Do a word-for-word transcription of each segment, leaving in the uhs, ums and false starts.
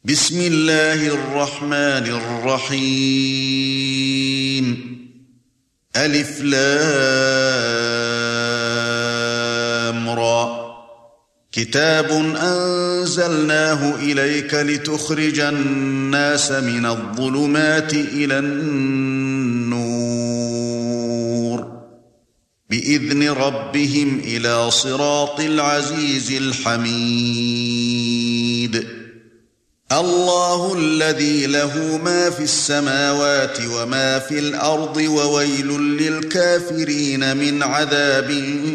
بسم الله الرحمن الرحيم ألف لام را كتاب أنزلناه إليك لتخرج الناس من الظلمات إلى النور بإذن ربهم إلى صراط العزيز الحميد الله الذي له ما في السماوات وما في الأرض وويل للكافرين من عذاب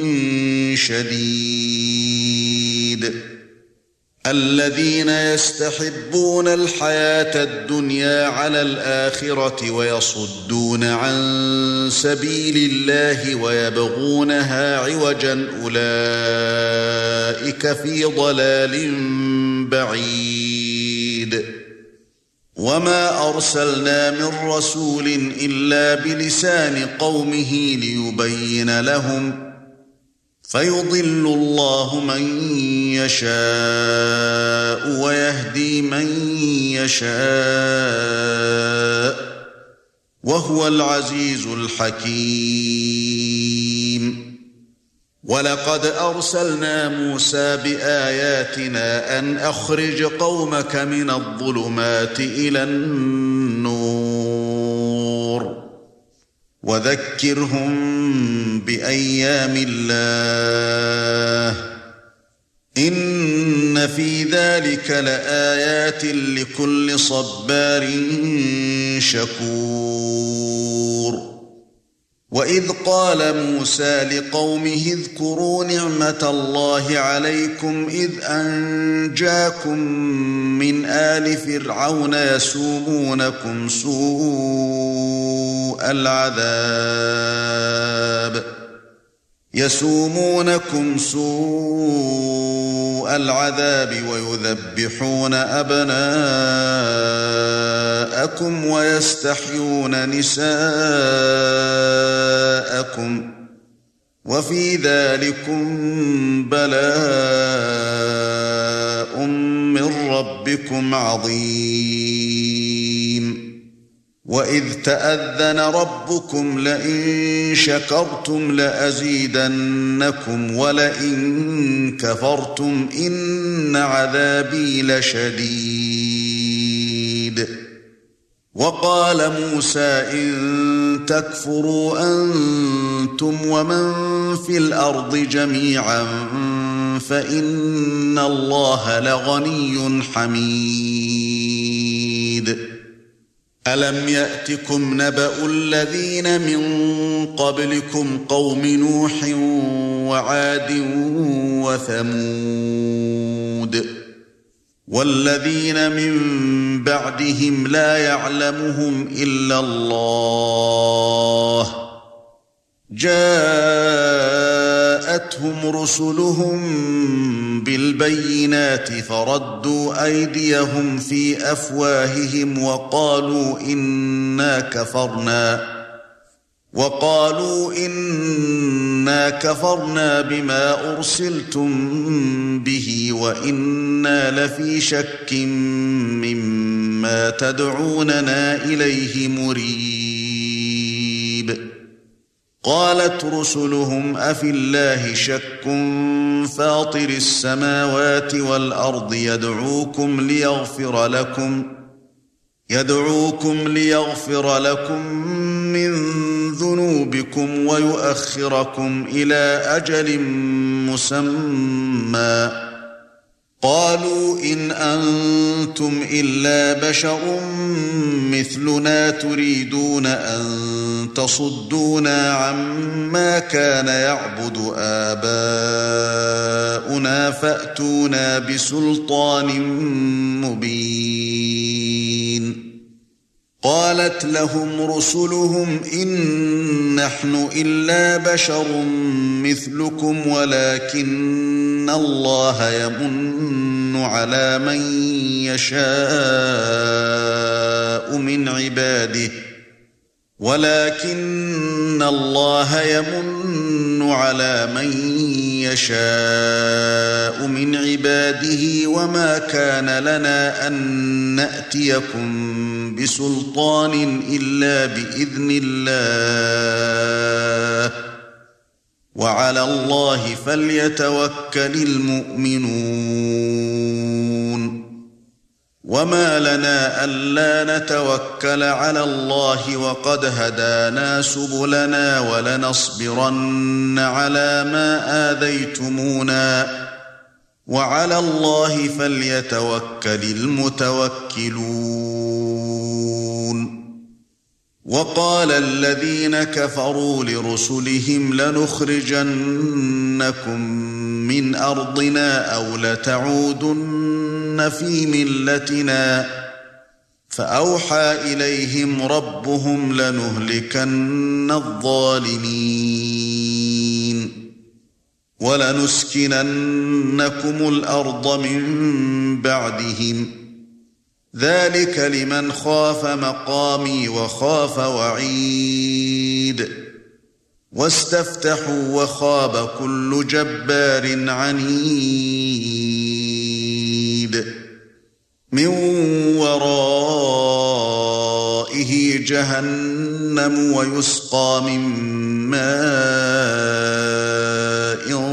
شديد الذين يستحبون الحياة الدنيا على الآخرة ويصدون عن سبيل الله ويبغونها عوجا أولئك في ضلال بعيد وما أرسلنا من رسول إلا بلسان قومه ليبين لهم فيضل الله من يشاء ويهدي من يشاء وهو العزيز الحكيم ولقد أرسلنا موسى بآياتنا أن أخرج قومك من الظلمات إلى النور وذكرهم بأيام الله إن في ذلك لآيات لكل صبار شكور وإذ قال موسى لقومه اذكروا نعمة الله عليكم إذ أنجاكم من آل فرعون يسومونكم سوء العذاب يسومونكم سوء العذاب ويذبحون أبناءكم ويستحيون نساءكم وفي ذلكم بلاء من ربكم عظيم وإذ تأذن ربكم لئن شكرتم لأزيدنكم ولئن كفرتم إن عذابي لشديد وقال موسى إن تكفروا أنتم ومن في الأرض جميعا فإن الله لغني حميد ألم يأتكم نبأ الذين من قبلكم قوم نوح وعاد وثمود والذين من بعدهم لا يعلمهم إلا الله جاءتهم رسلهم بالبينات فردوا أيديهم في أفواههم وقالوا إنا كفرنا وقالوا إنا كفرنا بما أرسلتم به وإنا لفي شك مما تدعوننا إليه مريب قالت رسلهم أفي الله شك فاطر السماوات والأرض يدعوكم ليغفر لكم يدعوكم ليغفر لكم من ذنوبكم ويؤخركم إلى أجل مسمى قالوا إن أنتم إلا بشر مثلنا تريدون أن تصدونا عما كان يعبد آباؤنا فأتونا بسلطان مبين قالت لهم رسلهم إن نحن إلا بشر مثلكم ولكن الله يمن على من يشاء من عباده ولكن الله يمن على من يشاء من عباده وما كان لنا أن نأتيكم بسلطان إلا بإذن الله وعلى الله فليتوكل المؤمنون وما لنا ألا نتوكل على الله وقد هدانا سبلنا ولنصبرن على ما آذيتمونا وعلى الله فليتوكل المتوكلون وقال الذين كفروا لرسلهم لنخرجنكم من أرضنا أو لتعودن في ملتنا فأوحى إليهم ربهم لنهلكن الظالمين ولنسكننكم الأرض من بعدهم ذلك لمن خاف مقامي وخاف وعيد واستفتحوا وخاب كل جبار عنيد من ورائه جهنم ويسقى من ماء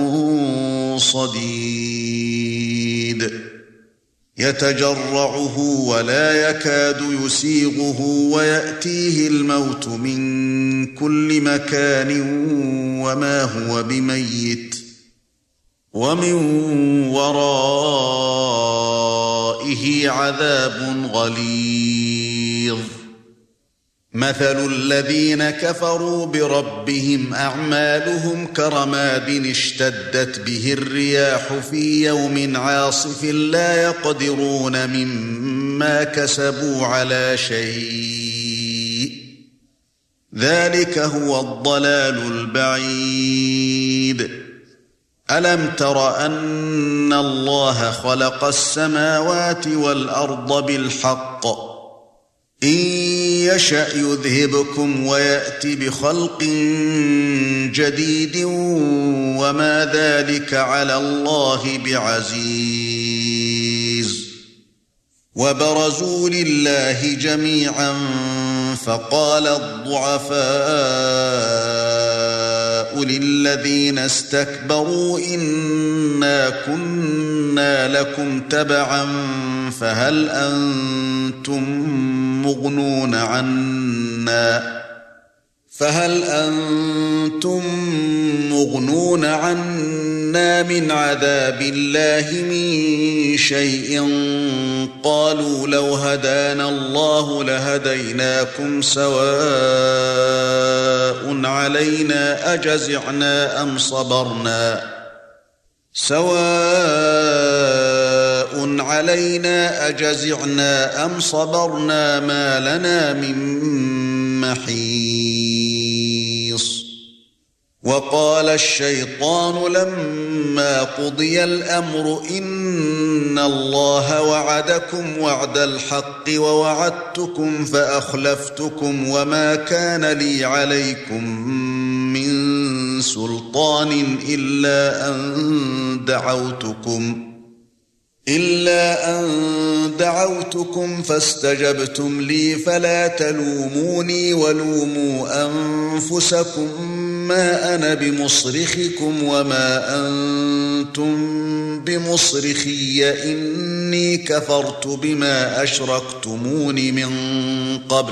صديد يتجرعه ولا يكاد يسيغه ويأتيه الموت من كل مكان وما هو بميت ومن ورائه عذاب غليظ مثل الذين كفروا بربهم أعمالهم كرماد اشتدت به الرياح في يوم عاصف لا يقدرون مما كسبوا على شيء ذلك هو الضلال البعيد ألم تر أن الله خلق السماوات والأرض بالحق إن يشأ يذهبكم ويأتي بخلق جديد وما ذلك على الله بعزيز وبرزوا لله جميعا فقال الضعفاء للذين استكبروا إنا كنا لكم تبعا فهل أنتم مغنون عنا فهل أنتم مغنون عنا من عذاب الله من شيء قالوا لو هدانا الله لهديناكم سواء علينا أجزعنا أم صبرنا سواء علينا أجزعنا أم صبرنا ما لنا من محيص وقال الشيطان لما قضي الأمر إن الله وعدكم وعد الحق ووعدتكم فأخلفتكم وما كان لي عليكم من سلطان إلا أن دعوتكم إلا أن دعوتكم فاستجبتم لي فلا تلوموني ولوموا أنفسكم ما أنا بمصرخكم وما أنتم بمصرخي إني كفرت بما أشركتمون من قبل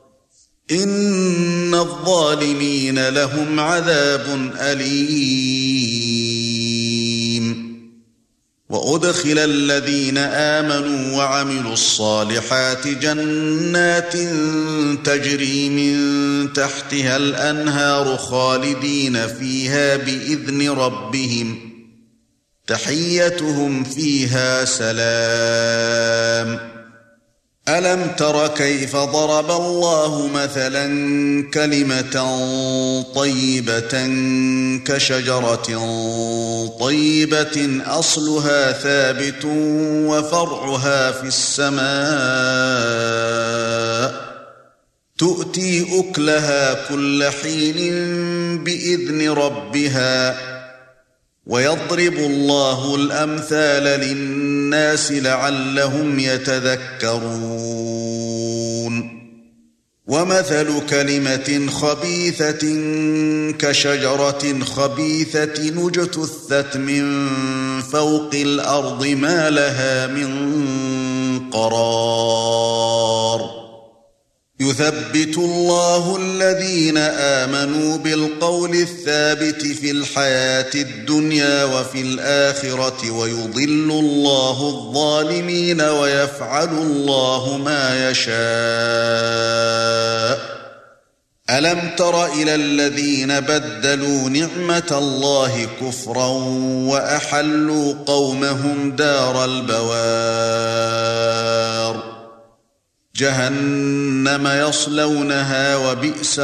إن الظالمين لهم عذاب أليم وأدخل الذين آمنوا وعملوا الصالحات جنات تجري من تحتها الأنهار خالدين فيها بإذن ربهم تحيتهم فيها سلام ألم تر كيف ضرب الله مثلا كلمة طيبة كشجرة طيبة أصلها ثابت وفرعها في السماء تؤتي أكلها كل حين بإذن ربها ويضرب الله الأمثال للناس لعلهم يتذكرون ومثل كلمة خبيثة كشجرة خبيثة اجتثت من فوق الأرض ما لها من قرار يثبت الله الذين آمنوا بالقول الثابت في الحياة الدنيا وفي الآخرة ويضل الله الظالمين ويفعل الله ما يشاء ألم تر إلى الذين بدلوا نعمة الله كفرا وأحلوا قومهم دار البوار جهنم يصلونها وبئس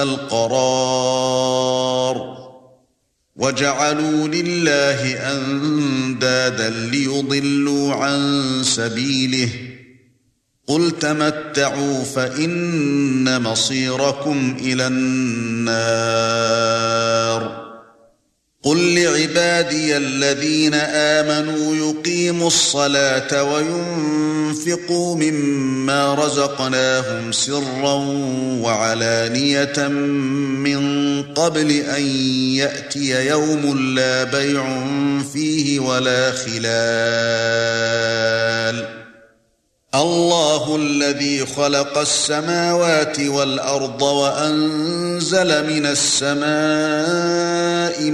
القرار وجعلوا لله أندادا ليضلوا عن سبيله قل تمتعوا فإن مصيركم إلى النار قل لعبادي الذين آمنوا يقيموا الصلاة وينفقوا مما رزقناهم سرا وعلانية من قبل أن يأتي يوم لا بيع فيه ولا خلال الله الذي خلق السماوات والأرض وأنزل من السماء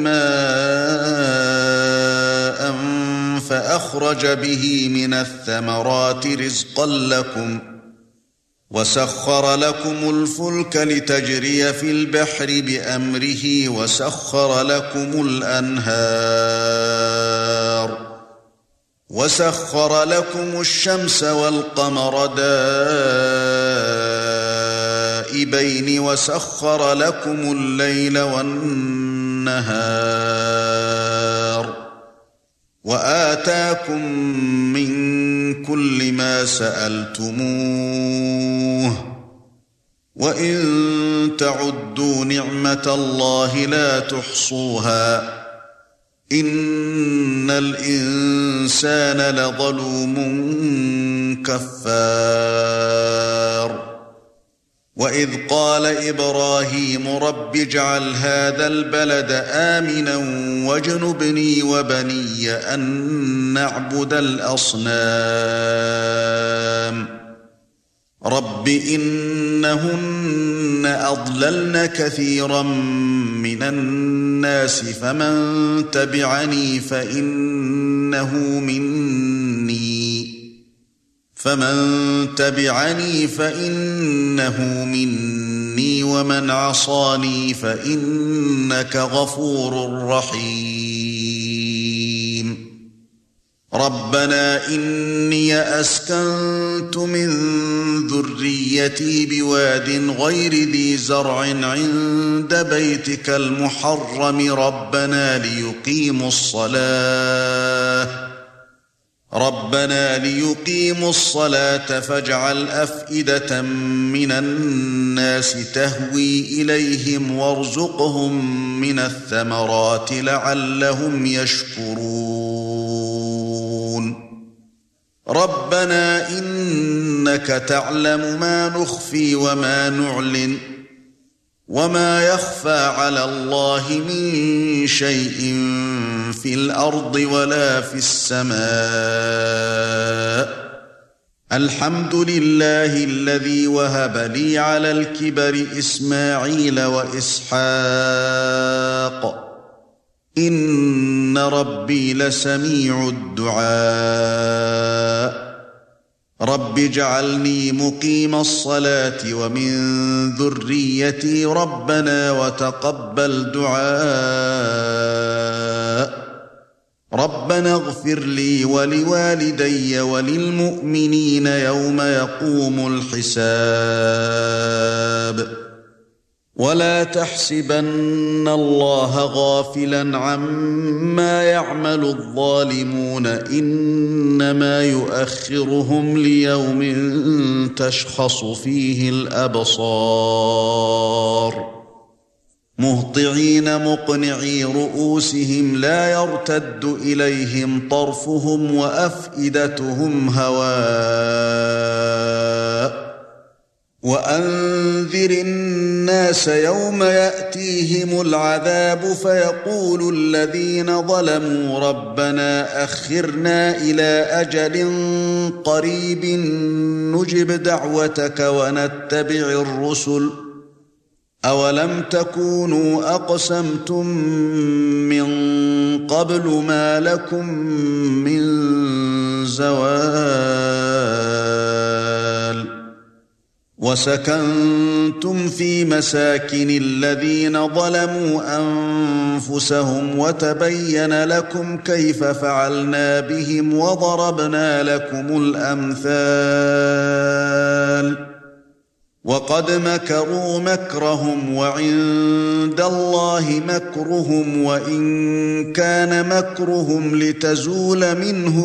ماء فأخرج به من الثمرات رزقا لكم وسخر لكم الفلك لتجري في البحر بأمره وسخر لكم الأنهار وسخر لكم الشمس والقمر دائبين وسخر لكم الليل والنهار وآتاكم من كل ما سألتموه وإن تعدوا نعمة الله لا تحصوها إن الإنسان لظلوم كفار وإذ قال إبراهيم رب اجعل هذا البلد آمنا واجنبني وبني أن نعبد الأصنام رب إنهن أضللن كثيرا من الناس فمن تبعني فإنه مني فمن تبعني فإنه مني ومن عصاني فإنك غفور رحيم ربنا إني أسكنت من ذريتي بواد غير ذي زرع عند بيتك المحرم ربنا ليقيموا الصلاة ربنا ليقيموا الصلاة فاجعل أفئدة من الناس تهوي إليهم وارزقهم من الثمرات لعلهم يشكرون ربنا إنك تعلم ما نخفي وما نعلن وما يخفى على الله من شيء في الأرض ولا في السماء الحمد لله الذي وهب لي على الكبر إسماعيل وإسحاق إن ربي لسميع الدعاء رب اجعلني مقيم الصلاة ومن ذريتي ربنا وتقبل دعاء ربنا اغفر لي ولوالدي وللمؤمنين يوم يقوم الحساب ولا تحسبن الله غافلا عما يعمل الظالمون إنما يؤخرهم ليوم تشخص فيه الأبصار مهطعين مقنعي رؤوسهم لا يرتد إليهم طرفهم وأفئدتهم هواء وأنذر الناس يوم يأتيهم العذاب فيقول الذين ظلموا ربنا أخرنا إلى أجل قريب نجب دعوتك ونتبع الرسل أولم تكونوا أقسمتم من قبل ما لكم من زوال وسكنتم في مساكن الذين ظلموا أنفسهم وتبين لكم كيف فعلنا بهم وضربنا لكم الأمثال وقد مكروا مكرهم وعند الله مكرهم وإن كان مكرهم لتزول منه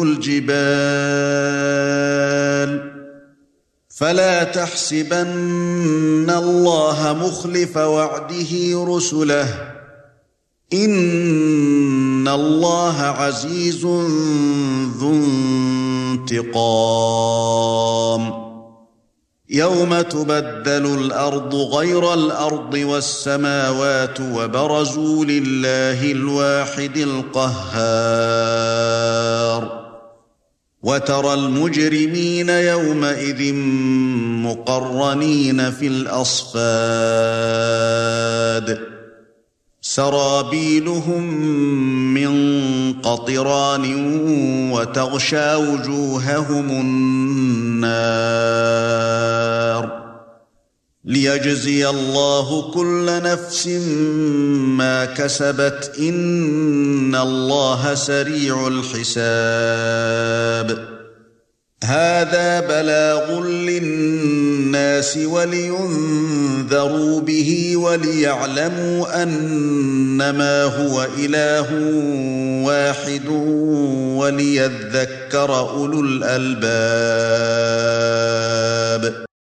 الجبال فلا تحسبن الله مخلف وعده رسله إن الله عزيز ذو انتقام يوم تبدل الأرض غير الأرض والسماوات وبرزوا لله الواحد القهار وترى المجرمين يومئذ مقرنين في الأصفاد سرابيلهم من قطران وتغشى وجوههم النار ليجزي الله كل نفس ما كسبت إن الله سريع الحساب هذا بلاغ للناس ولينذروا به وليعلموا أنما هو إله واحد وليذكر أولو الألباب.